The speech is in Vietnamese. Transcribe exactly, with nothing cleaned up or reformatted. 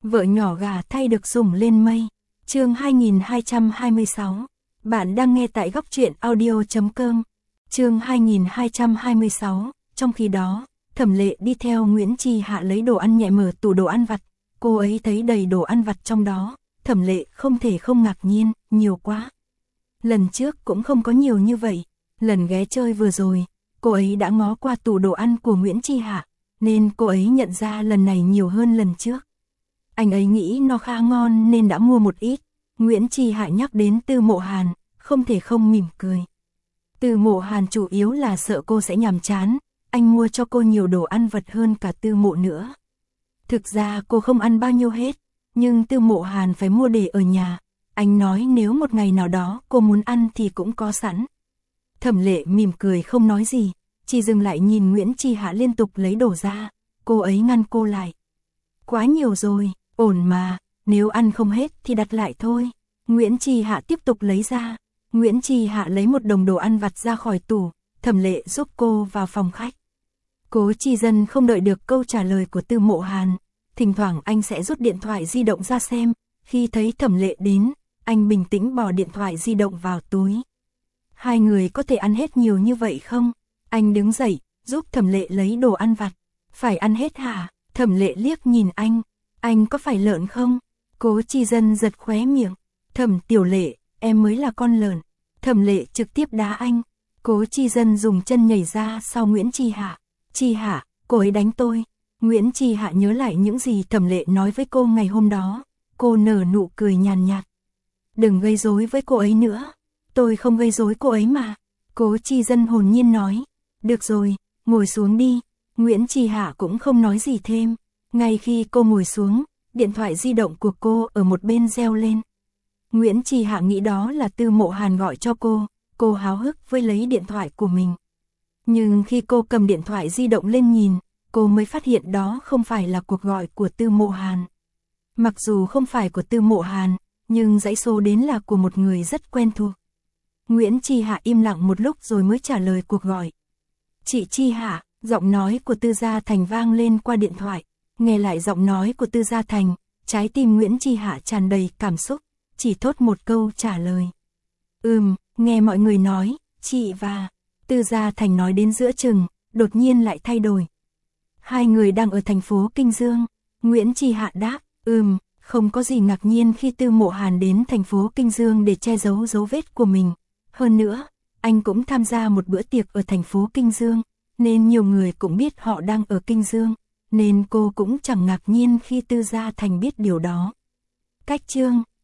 Vợ nhỏ gà thay được sủng lên mây. Chương hai nghìn hai trăm hai mươi sáu. Bạn đang nghe tại góc truyện audio chấm com. Chương hai nghìn hai trăm hai mươi sáu. Trong khi đó, Thẩm Lệ đi theo Nguyễn Chi Hạ lấy đồ ăn nhẹ, mở tủ đồ ăn vặt. Cô ấy thấy đầy đồ ăn vặt trong đó. Thẩm Lệ không thể không ngạc nhiên, nhiều quá. Lần trước cũng không có nhiều như vậy. Lần ghé chơi vừa rồi, cô ấy đã ngó qua tủ đồ ăn của Nguyễn Chi Hạ, nên cô ấy nhận ra lần này nhiều hơn lần trước. Anh ấy nghĩ nó khá ngon nên đã mua một ít. Nguyễn Chi Hạ nhắc đến Tư Mộ Hàn, không thể không mỉm cười. Tư Mộ Hàn chủ yếu là sợ cô sẽ nhàm chán, anh mua cho cô nhiều đồ ăn vặt hơn cả Tư Mộ nữa. Thực ra cô không ăn bao nhiêu hết, nhưng Tư Mộ Hàn phải mua để ở nhà. Anh nói nếu một ngày nào đó cô muốn ăn thì cũng có sẵn. Thẩm Lệ mỉm cười không nói gì, chỉ dừng lại nhìn Nguyễn Chi Hạ liên tục lấy đồ ra. Cô ấy ngăn cô lại. Quá nhiều rồi, ổn mà, nếu ăn không hết thì đặt lại thôi. Nguyễn Chi Hạ tiếp tục lấy ra. Nguyễn Chi Hạ lấy một đống đồ ăn vặt ra khỏi tủ. Thẩm Lệ giúp cô vào phòng khách. Cố Chi Dân không đợi được câu trả lời của Tư Mộ Hàn. Thỉnh thoảng anh sẽ rút điện thoại di động ra xem. Khi thấy Thẩm Lệ đến, anh bình tĩnh bỏ điện thoại di động vào túi. Hai người có thể ăn hết nhiều như vậy không? Anh đứng dậy, giúp Thẩm Lệ lấy đồ ăn vặt. Phải ăn hết hả? Thẩm Lệ liếc nhìn anh. Anh có phải lợn không? Cố Chi Dân giật khóe miệng. Thẩm Tiểu Lệ, em mới là con lợn. Thẩm Lệ trực tiếp đá anh. Cố Chi Dân dùng chân nhảy ra sau Nguyễn Chi Hạ. Chi Hạ, cô ấy đánh tôi. Nguyễn Chi Hạ nhớ lại những gì Thẩm Lệ nói với cô ngày hôm đó. Cô nở nụ cười nhàn nhạt. Đừng gây rối với cô ấy nữa. Tôi không gây rối cô ấy mà. Cố Chi Dân hồn nhiên nói. Được rồi, ngồi xuống đi. Nguyễn Chi Hạ cũng không nói gì thêm. Ngay khi cô ngồi xuống, điện thoại di động của cô ở một bên reo lên. Nguyễn Chi Hạ nghĩ đó là Tư Mộ Hàn gọi cho cô. Cô háo hức với lấy điện thoại của mình. Nhưng khi cô cầm điện thoại di động lên nhìn, cô mới phát hiện đó không phải là cuộc gọi của Tư Mộ Hàn. Mặc dù không phải của Tư Mộ Hàn, nhưng dãy số đến là của một người rất quen thuộc. Nguyễn Chi Hạ im lặng một lúc rồi mới trả lời cuộc gọi. Chị Chi Hạ, giọng nói của Tư Gia Thành vang lên qua điện thoại. Nghe lại giọng nói của Tư Gia Thành, trái tim Nguyễn Chi Hạ tràn đầy cảm xúc, chỉ thốt một câu trả lời. Ừm, nghe mọi người nói, chị và... Tư Gia Thành nói đến giữa chừng, đột nhiên lại thay đổi. Hai người đang ở thành phố Kinh Dương. Nguyễn Chi Hạ đáp, ừm, không có gì ngạc nhiên khi Tư Mộ Hàn đến thành phố Kinh Dương để che giấu dấu vết của mình. Hơn nữa, anh cũng tham gia một bữa tiệc ở thành phố Kinh Dương, nên nhiều người cũng biết họ đang ở Kinh Dương, nên cô cũng chẳng ngạc nhiên khi Tư Gia Thành biết điều đó. Cách chương